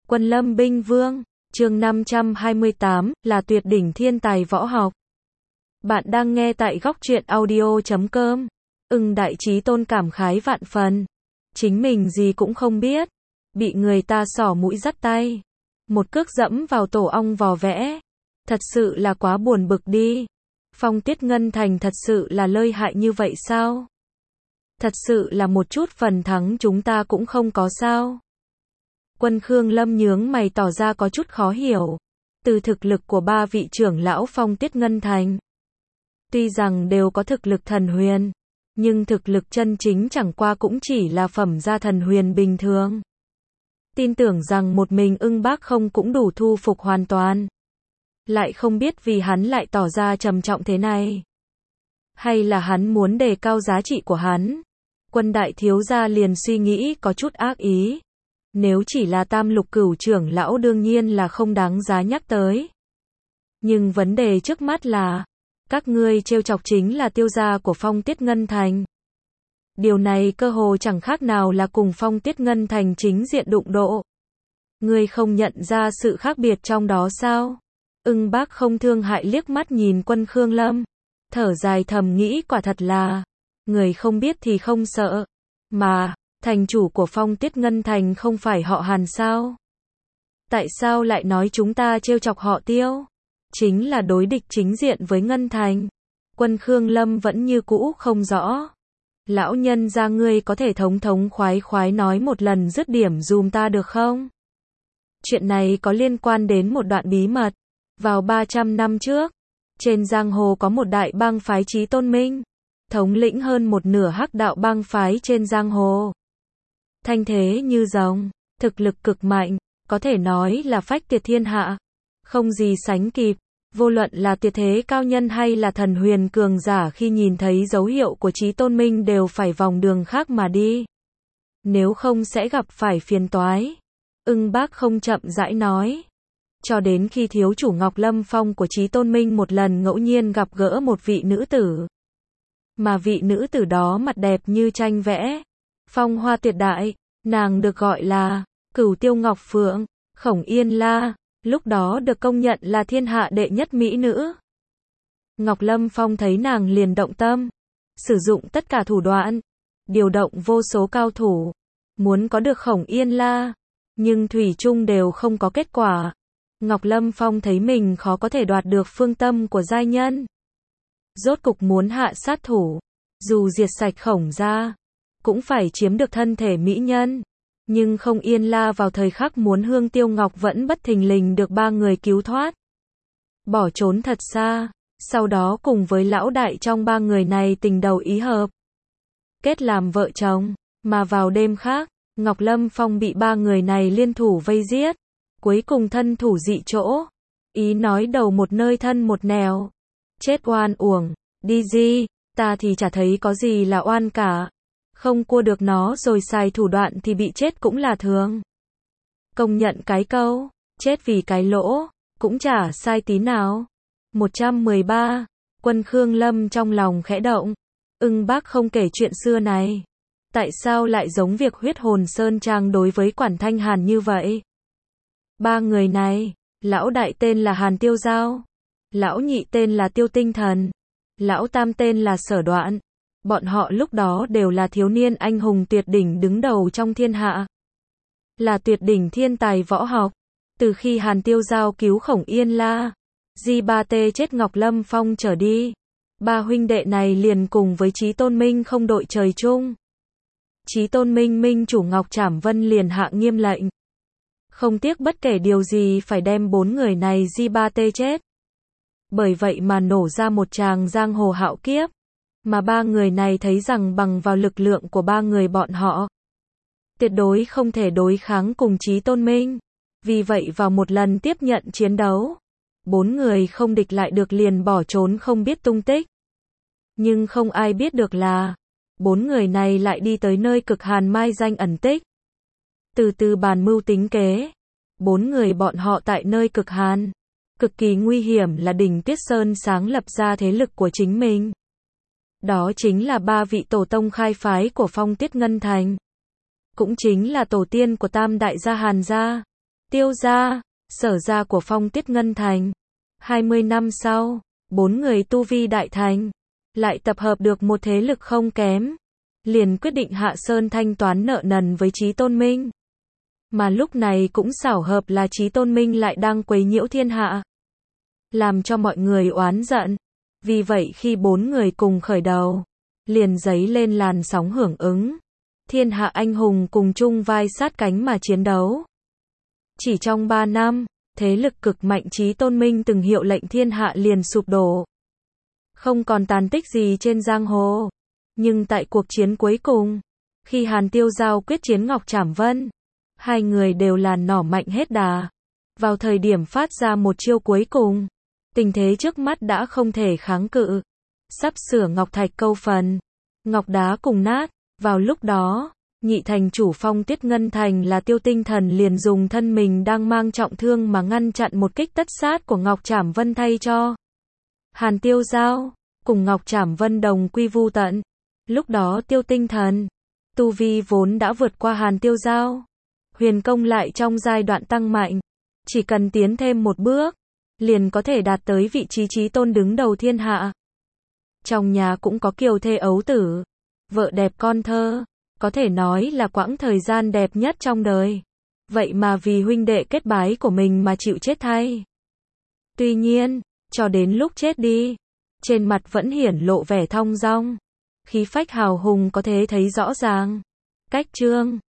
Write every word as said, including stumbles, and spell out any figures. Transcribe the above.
Quân Lâm Binh Vương, chương năm trăm hai mươi tám, là tuyệt đỉnh thiên tài võ học. Bạn đang nghe tại góc truyện audio chấm com. Ưng Đại Chí Tôn cảm khái vạn phần. Chính mình gì cũng không biết. Bị người ta xỏ mũi dắt tay. Một cước dẫm vào tổ ong vò vẽ. Thật sự là quá buồn bực đi. Phong Tiết Ngân Thành thật sự là lợi hại như vậy sao? Thật sự là một chút phần thắng chúng ta cũng không có sao? Quân Khương Lâm nhướng mày tỏ ra có chút khó hiểu. Từ thực lực của ba vị trưởng lão Phong Tiết Ngân Thành, tuy rằng đều có thực lực thần huyền, nhưng thực lực chân chính chẳng qua cũng chỉ là phẩm gia thần huyền bình thường. Tin tưởng rằng một mình Ưng Bác không cũng đủ thu phục hoàn toàn. Lại không biết vì hắn lại tỏ ra trầm trọng thế này. Hay là hắn muốn đề cao giá trị của hắn? Quân đại thiếu gia liền suy nghĩ có chút ác ý. Nếu chỉ là tam lục cửu trưởng lão đương nhiên là không đáng giá nhắc tới. Nhưng vấn đề trước mắt là, các ngươi trêu chọc chính là tiêu gia của Phong Tiết Ngân Thành. Điều này cơ hồ chẳng khác nào là cùng Phong Tiết Ngân Thành chính diện đụng độ. Ngươi không nhận ra sự khác biệt trong đó sao? Ưng Bác không thương hại liếc mắt nhìn Quân Khương Lâm, thở dài thầm nghĩ quả thật là, người không biết thì không sợ. Mà, thành chủ của Phong Tiết Ngân Thành không phải họ Hàn sao? Tại sao lại nói chúng ta trêu chọc họ Tiêu? Chính là đối địch chính diện với Ngân Thành. Quân Khương Lâm vẫn như cũ không rõ. Lão nhân gia ngươi có thể thống thống khoái khoái nói một lần dứt điểm dùm ta được không? Chuyện này có liên quan đến một đoạn bí mật. Vào ba trăm năm trước, trên giang hồ có một đại bang phái Chí Tôn Minh, thống lĩnh hơn một nửa hắc đạo bang phái trên giang hồ. Thanh thế như rồng, thực lực cực mạnh, có thể nói là phách tuyệt thiên hạ, không gì sánh kịp. Vô luận là tuyệt thế cao nhân hay là thần huyền cường giả khi nhìn thấy dấu hiệu của Chí Tôn Minh đều phải vòng đường khác mà đi. Nếu không sẽ gặp phải phiền toái. Ưng Bác không chậm rãi nói. Cho đến khi thiếu chủ Ngọc Lâm Phong của Chí Tôn Minh một lần ngẫu nhiên gặp gỡ một vị nữ tử. Mà vị nữ tử đó mặt đẹp như tranh vẽ, phong hoa tuyệt đại, nàng được gọi là Cửu Tiêu Ngọc Phượng, Khổng Yên La, lúc đó được công nhận là thiên hạ đệ nhất mỹ nữ. Ngọc Lâm Phong thấy nàng liền động tâm, sử dụng tất cả thủ đoạn, điều động vô số cao thủ, muốn có được Khổng Yên La, nhưng thủy chung đều không có kết quả. Ngọc Lâm Phong thấy mình khó có thể đoạt được phương tâm của giai nhân. Rốt cục muốn hạ sát thủ, dù diệt sạch Khổng gia, cũng phải chiếm được thân thể mỹ nhân. Nhưng Không Yên La vào thời khắc muốn hương tiêu ngọc vẫn bất thình lình được ba người cứu thoát. Bỏ trốn thật xa, sau đó cùng với lão đại trong ba người này tình đầu ý hợp. Kết làm vợ chồng, mà vào đêm khác, Ngọc Lâm Phong bị ba người này liên thủ vây giết. Cuối cùng thân thủ dị chỗ, ý nói đầu một nơi thân một nẻo. Chết oan uổng, đi gì, ta thì chả thấy có gì là oan cả. Không cua được nó rồi xài thủ đoạn thì bị chết cũng là thường. Công nhận cái câu, chết vì cái lỗ, cũng chả sai tí nào. một trăm mười ba, Quân Khương Lâm trong lòng khẽ động. Ưng Bác không kể chuyện xưa này. Tại sao lại giống việc huyết hồn Sơn Trang đối với Quản Thanh Hàn như vậy? Ba người này, lão đại tên là Hàn Tiêu Giao, lão nhị tên là Tiêu Tinh Thần, lão tam tên là Sở Đoạn. Bọn họ lúc đó đều là thiếu niên anh hùng tuyệt đỉnh đứng đầu trong thiên hạ. Là tuyệt đỉnh thiên tài võ học. Từ khi Hàn Tiêu Giao cứu Khổng Yên La, Di Ba Tê chết Ngọc Lâm Phong trở đi, ba huynh đệ này liền cùng với Chí Tôn Minh không đội trời chung. Chí Tôn Minh minh chủ Ngọc Trảm Vân liền hạ nghiêm lệnh. Không tiếc bất kể điều gì phải đem bốn người này Di Ba Tê chết. Bởi vậy mà nổ ra một tràng giang hồ hạo kiếp. Mà ba người này thấy rằng bằng vào lực lượng của ba người bọn họ, tuyệt đối không thể đối kháng cùng Chí Tôn Minh. Vì vậy vào một lần tiếp nhận chiến đấu, bốn người không địch lại được liền bỏ trốn không biết tung tích. Nhưng không ai biết được là, bốn người này lại đi tới nơi cực hàn mai danh ẩn tích. Từ từ bàn mưu tính kế, bốn người bọn họ tại nơi cực hàn, cực kỳ nguy hiểm là đỉnh Tuyết Sơn sáng lập ra thế lực của chính mình. Đó chính là ba vị tổ tông khai phái của Phong Tiết Ngân Thành. Cũng chính là tổ tiên của tam đại gia Hàn gia. Tiêu gia, Sở gia của Phong Tiết Ngân Thành. hai mươi năm sau, bốn người tu vi đại thành, lại tập hợp được một thế lực không kém, liền quyết định hạ sơn thanh toán nợ nần với Chí Tôn Minh. Mà lúc này cũng xảo hợp là Chí Tôn Minh lại đang quấy nhiễu thiên hạ, làm cho mọi người oán giận. Vì vậy khi bốn người cùng khởi đầu, liền dấy lên làn sóng hưởng ứng. Thiên hạ anh hùng cùng chung vai sát cánh mà chiến đấu. Chỉ trong ba năm, thế lực cực mạnh Chí Tôn Minh từng hiệu lệnh thiên hạ liền sụp đổ, không còn tàn tích gì trên giang hồ. Nhưng tại cuộc chiến cuối cùng, khi Hàn Tiêu Giao quyết chiến Ngọc Trảm Vân, hai người đều là nỏ mạnh hết đà. Vào thời điểm phát ra một chiêu cuối cùng, tình thế trước mắt đã không thể kháng cự, sắp sửa ngọc thạch câu phần, ngọc đá cùng nát. Vào lúc đó, nhị thành chủ Phong Tiết Ngân Thành là Tiêu Tinh Thần liền dùng thân mình đang mang trọng thương mà ngăn chặn một kích tất sát của Ngọc Trảm Vân thay cho Hàn Tiêu Giao, cùng Ngọc Trảm Vân đồng quy vu tận. Lúc đó Tiêu Tinh Thần, tu vi vốn đã vượt qua Hàn Tiêu Giao, huyền công lại trong giai đoạn tăng mạnh, chỉ cần tiến thêm một bước, liền có thể đạt tới vị trí chí tôn đứng đầu thiên hạ. Trong nhà cũng có kiều thê ấu tử, vợ đẹp con thơ, có thể nói là quãng thời gian đẹp nhất trong đời. Vậy mà vì huynh đệ kết bái của mình mà chịu chết thay. Tuy nhiên, cho đến lúc chết đi, trên mặt vẫn hiển lộ vẻ thong dong, khí phách hào hùng có thể thấy rõ ràng. Cách chương